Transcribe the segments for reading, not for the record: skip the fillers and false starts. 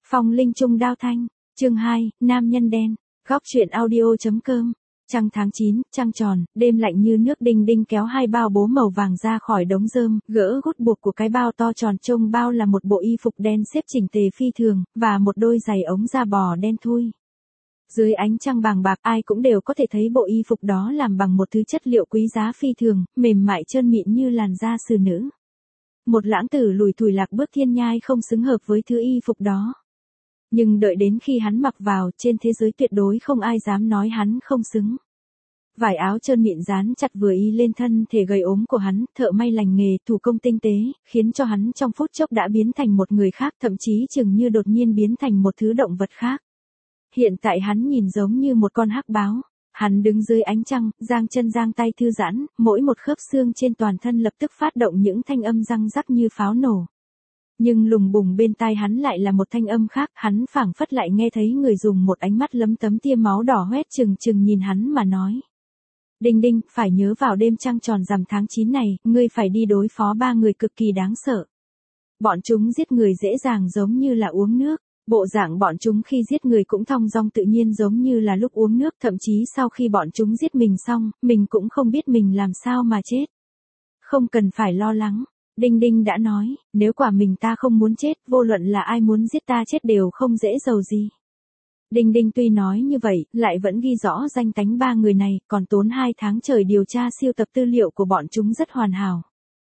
Phong linh trung đao thanh, chương 2, nam nhân đen, góc truyện audio.com. Trăng tháng 9, trăng tròn, đêm lạnh như nước. Đinh Đinh kéo hai bao bố màu vàng ra khỏi đống rơm, gỡ gút buộc của cái bao to tròn. Trong bao là một bộ y phục đen xếp chỉnh tề phi thường, và một đôi giày ống da bò đen thui. Dưới ánh trăng bàng bạc, ai cũng đều có thể thấy bộ y phục đó làm bằng một thứ chất liệu quý giá phi thường, mềm mại trơn mịn như làn da xử nữ. Một lãng tử lủi thủi lạc bước thiên nhai không xứng hợp với thứ y phục đó. Nhưng đợi đến khi hắn mặc vào, trên thế giới tuyệt đối không ai dám nói hắn không xứng. Vải áo trơn mịn dán chặt vừa y lên thân thể gầy ốm của hắn, thợ may lành nghề, thủ công tinh tế, khiến cho hắn trong phút chốc đã biến thành một người khác, thậm chí chừng như đột nhiên biến thành một thứ động vật khác. Hiện tại hắn nhìn giống như một con hắc báo. Hắn đứng dưới ánh trăng, giang chân giang tay thư giãn, mỗi một khớp xương trên toàn thân lập tức phát động những thanh âm răng rắc như pháo nổ. Nhưng lùng bùng bên tai hắn lại là một thanh âm khác, hắn phảng phất lại nghe thấy người dùng một ánh mắt lấm tấm tia máu đỏ hoét chừng chừng nhìn hắn mà nói. Đinh Đinh, phải nhớ vào đêm trăng tròn rằm tháng 9 này, ngươi phải đi đối phó ba người cực kỳ đáng sợ. Bọn chúng giết người dễ dàng giống như là uống nước. Bộ dạng bọn chúng khi giết người cũng thong dong tự nhiên giống như là lúc uống nước, thậm chí sau khi bọn chúng giết mình xong, mình cũng không biết mình làm sao mà chết. Không cần phải lo lắng, Đinh Đinh đã nói, nếu quả mình ta không muốn chết, vô luận là ai muốn giết ta chết đều không dễ dầu gì. Đinh Đinh tuy nói như vậy, lại vẫn ghi rõ danh tánh ba người này, còn tốn 2 tháng trời điều tra siêu tập tư liệu của bọn chúng rất hoàn hảo.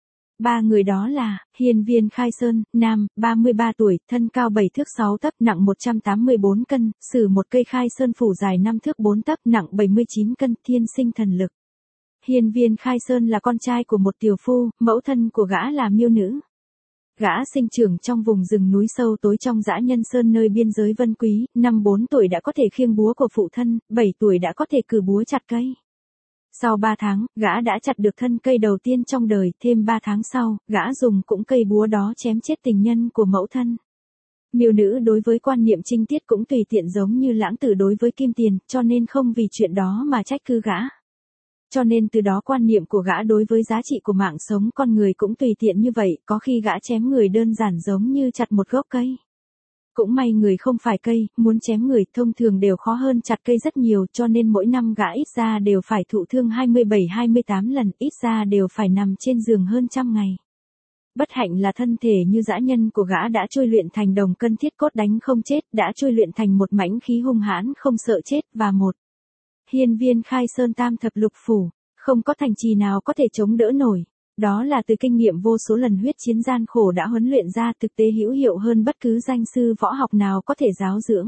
Ba người đó là, Hiên Viên Khai Sơn, nam, 33 tuổi, thân cao 7 thước 6 tấc, nặng 184 cân, sử một cây khai sơn phủ dài 5 thước 4 tấc, nặng 79 cân, thiên sinh thần lực. Hiên Viên Khai Sơn là con trai của một tiểu phu, mẫu thân của gã là miêu nữ. Gã sinh trưởng trong vùng rừng núi sâu tối trong dã nhân sơn nơi biên giới Vân Quý, năm 4 tuổi đã có thể khiêng búa của phụ thân, 7 tuổi đã có thể cử búa chặt cây. Sau 3 tháng, gã đã chặt được thân cây đầu tiên trong đời, thêm 3 tháng sau, gã dùng cũng cây búa đó chém chết tình nhân của mẫu thân. Miêu nữ đối với quan niệm trinh tiết cũng tùy tiện giống như lãng tử đối với kim tiền, cho nên không vì chuyện đó mà trách cứ gã. Cho nên từ đó quan niệm của gã đối với giá trị của mạng sống con người cũng tùy tiện như vậy, có khi gã chém người đơn giản giống như chặt một gốc cây. Cũng may người không phải cây, muốn chém người thông thường đều khó hơn chặt cây rất nhiều, cho nên mỗi năm gã ít ra đều phải thụ thương 27-28 lần, ít ra đều phải nằm trên giường hơn 100 ngày. Bất hạnh là thân thể như dã nhân của gã đã trôi luyện thành đồng cân thiết cốt đánh không chết, đã trôi luyện thành một mãnh khí hung hãn không sợ chết, và một Hiên Viên Khai Sơn tam thập lục phủ, không có thành trì nào có thể chống đỡ nổi. Đó là từ kinh nghiệm vô số lần huyết chiến gian khổ đã huấn luyện ra, thực tế hữu hiệu hơn bất cứ danh sư võ học nào có thể giáo dưỡng.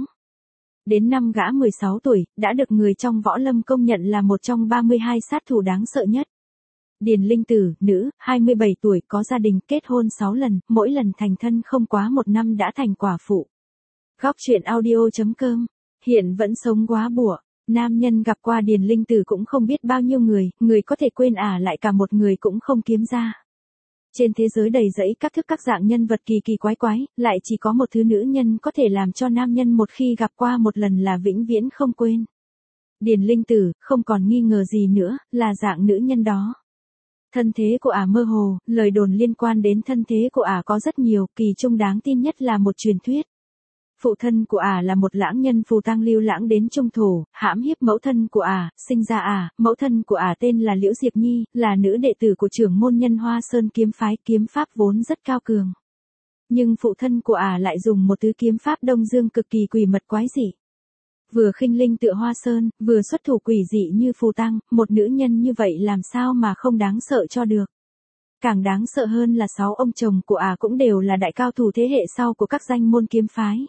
Đến năm gã 16 tuổi, đã được người trong võ lâm công nhận là một trong 32 sát thủ đáng sợ nhất. Điền Linh Tử, nữ, 27 tuổi, có gia đình, kết hôn 6 lần, mỗi lần thành thân không quá 1 năm đã thành quả phụ. Góc truyện audio.com, hiện vẫn sống quá bủa. Nam nhân gặp qua Điền Linh Tử cũng không biết bao nhiêu người có thể quên lại cả một người cũng không kiếm ra. Trên thế giới đầy rẫy các thức các dạng nhân vật kỳ kỳ quái quái, lại chỉ có một thứ nữ nhân có thể làm cho nam nhân một khi gặp qua một lần là vĩnh viễn không quên. Điền Linh Tử, không còn nghi ngờ gì nữa, là dạng nữ nhân đó. Thân thế của mơ hồ, lời đồn liên quan đến thân thế của có rất nhiều, kỳ trung đáng tin nhất là một truyền thuyết. Phụ thân của là một lãng nhân phù tang lưu lãng đến Trung Thổ, hãm hiếp mẫu thân của sinh ra mẫu thân của tên là Liễu Diệp Nhi, là nữ đệ tử của trưởng môn nhân Hoa Sơn kiếm phái, kiếm pháp vốn rất cao cường. Nhưng phụ thân của lại dùng một thứ kiếm pháp Đông Dương cực kỳ quỷ mật quái dị. Vừa khinh linh tựa Hoa Sơn, vừa xuất thủ quỷ dị như phù tang, một nữ nhân như vậy làm sao mà không đáng sợ cho được. Càng đáng sợ hơn là 6 ông chồng của cũng đều là đại cao thủ thế hệ sau của các danh môn kiếm phái.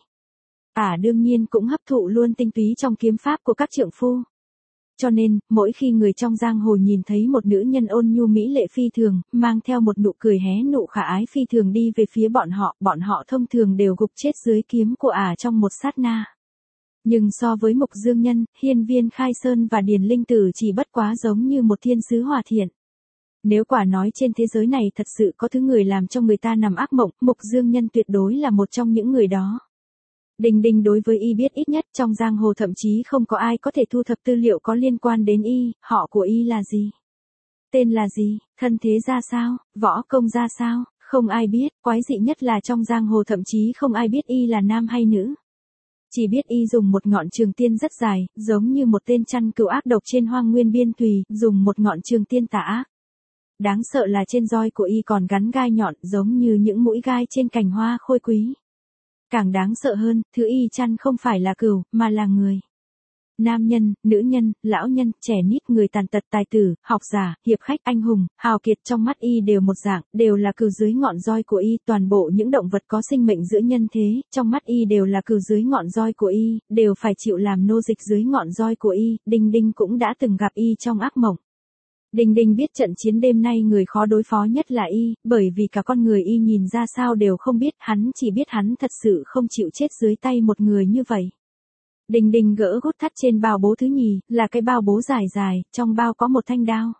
Đương nhiên cũng hấp thụ luôn tinh túy trong kiếm pháp của các trượng phu. Cho nên, mỗi khi người trong giang hồ nhìn thấy một nữ nhân ôn nhu mỹ lệ phi thường, mang theo một nụ cười hé nụ khả ái phi thường đi về phía bọn họ thông thường đều gục chết dưới kiếm của trong một sát na. Nhưng so với Mục Dương Nhân, Hiên Viên Khai Sơn và Điền Linh Tử chỉ bất quá giống như một thiên sứ hòa thiện. Nếu quả nói trên thế giới này thật sự có thứ người làm cho người ta nằm ác mộng, Mục Dương Nhân tuyệt đối là một trong những người đó. Đinh Đinh đối với y biết ít nhất, trong giang hồ thậm chí không có ai có thể thu thập tư liệu có liên quan đến y, họ của y là gì, tên là gì, thân thế ra sao, võ công ra sao, Không ai biết, quái dị nhất là trong giang hồ thậm chí không ai biết y là nam hay nữ. Chỉ biết y dùng một ngọn trường tiên rất dài, giống như một tên chăn cừu ác độc trên hoang nguyên biên thùy, dùng một ngọn trường tiên tà ác. Đáng sợ là trên roi của y còn gắn gai nhọn giống như những mũi gai trên cành hoa khôi quý. Càng đáng sợ hơn, thứ y chăn không phải là cừu, mà là người. Nam nhân, nữ nhân, lão nhân, trẻ nít, người tàn tật, tài tử, học giả, hiệp khách, anh hùng, hào kiệt, trong mắt y đều một dạng, đều là cừu dưới ngọn roi của y. Toàn bộ những động vật có sinh mệnh giữa nhân thế, trong mắt y đều là cừu dưới ngọn roi của y, đều phải chịu làm nô dịch dưới ngọn roi của y. Đinh Đinh cũng đã từng gặp y trong ác mộng. Đinh Đinh biết trận chiến đêm nay người khó đối phó nhất là y, bởi vì cả con người y nhìn ra sao đều không biết, hắn chỉ biết hắn thật sự không chịu chết dưới tay một người như vậy. Đinh Đinh gỡ gút thắt trên bao bố thứ nhì, là cái bao bố dài dài, trong bao có một thanh đao.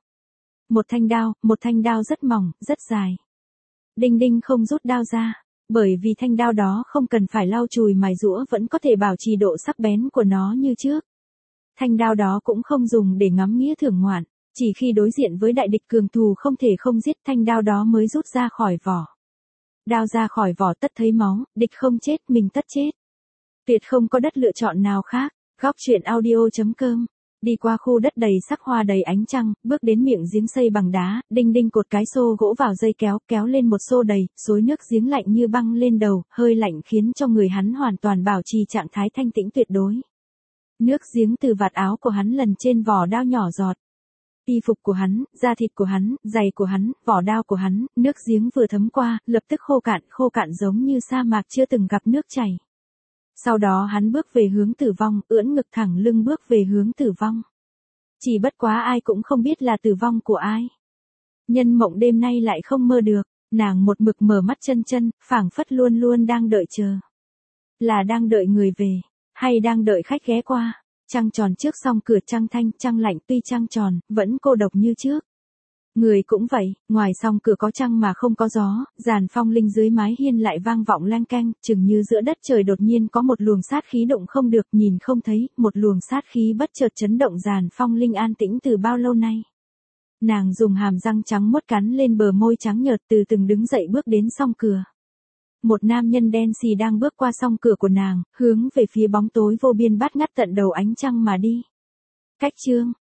Một thanh đao rất mỏng, rất dài. Đinh Đinh không rút đao ra, bởi vì thanh đao đó không cần phải lau chùi mài giũa vẫn có thể bảo trì độ sắc bén của nó như trước. Thanh đao đó cũng không dùng để ngắm nghía thưởng ngoạn, chỉ khi đối diện với đại địch cường thù không thể không giết thanh đao đó mới rút ra khỏi vỏ. Đao ra khỏi vỏ tất thấy máu, địch không chết mình tất chết. Tuyệt không có đất lựa chọn nào khác. Góc truyện audio.com. Đi qua khu đất đầy sắc hoa đầy ánh trăng, bước đến miệng giếng xây bằng đá, Đinh Đinh cột cái xô gỗ vào dây kéo, kéo lên một xô đầy, xối nước giếng lạnh như băng lên đầu, hơi lạnh khiến cho người hắn hoàn toàn bảo trì trạng thái thanh tĩnh tuyệt đối. Nước giếng từ vạt áo của hắn lần trên vỏ đao nhỏ giọt. Y phục của hắn, da thịt của hắn, giày của hắn, vỏ đao của hắn, nước giếng vừa thấm qua, lập tức khô cạn giống như sa mạc chưa từng gặp nước chảy. Sau đó hắn bước về hướng tử vong, ưỡn ngực thẳng lưng bước về hướng tử vong. Chỉ bất quá ai cũng không biết là tử vong của ai. Nhân Mộng đêm nay lại không mơ được, nàng một mực mở mắt chân, phảng phất luôn luôn đang đợi chờ. Là đang đợi người về, hay đang đợi khách ghé qua. Trăng tròn trước song cửa, trăng thanh, trăng lạnh, tuy trăng tròn, vẫn cô độc như trước. Người cũng vậy, ngoài song cửa có trăng mà không có gió, giàn phong linh dưới mái hiên lại vang vọng leng keng, chừng như giữa đất trời đột nhiên có một luồng sát khí động không được, nhìn không thấy, một luồng sát khí bất chợt chấn động giàn phong linh an tĩnh từ bao lâu nay. Nàng dùng hàm răng trắng muốt cắn lên bờ môi trắng nhợt, từ từng đứng dậy bước đến song cửa. Một nam nhân đen xì đang bước qua song cửa của nàng, hướng về phía bóng tối vô biên bát ngát tận đầu ánh trăng mà đi. Cách chương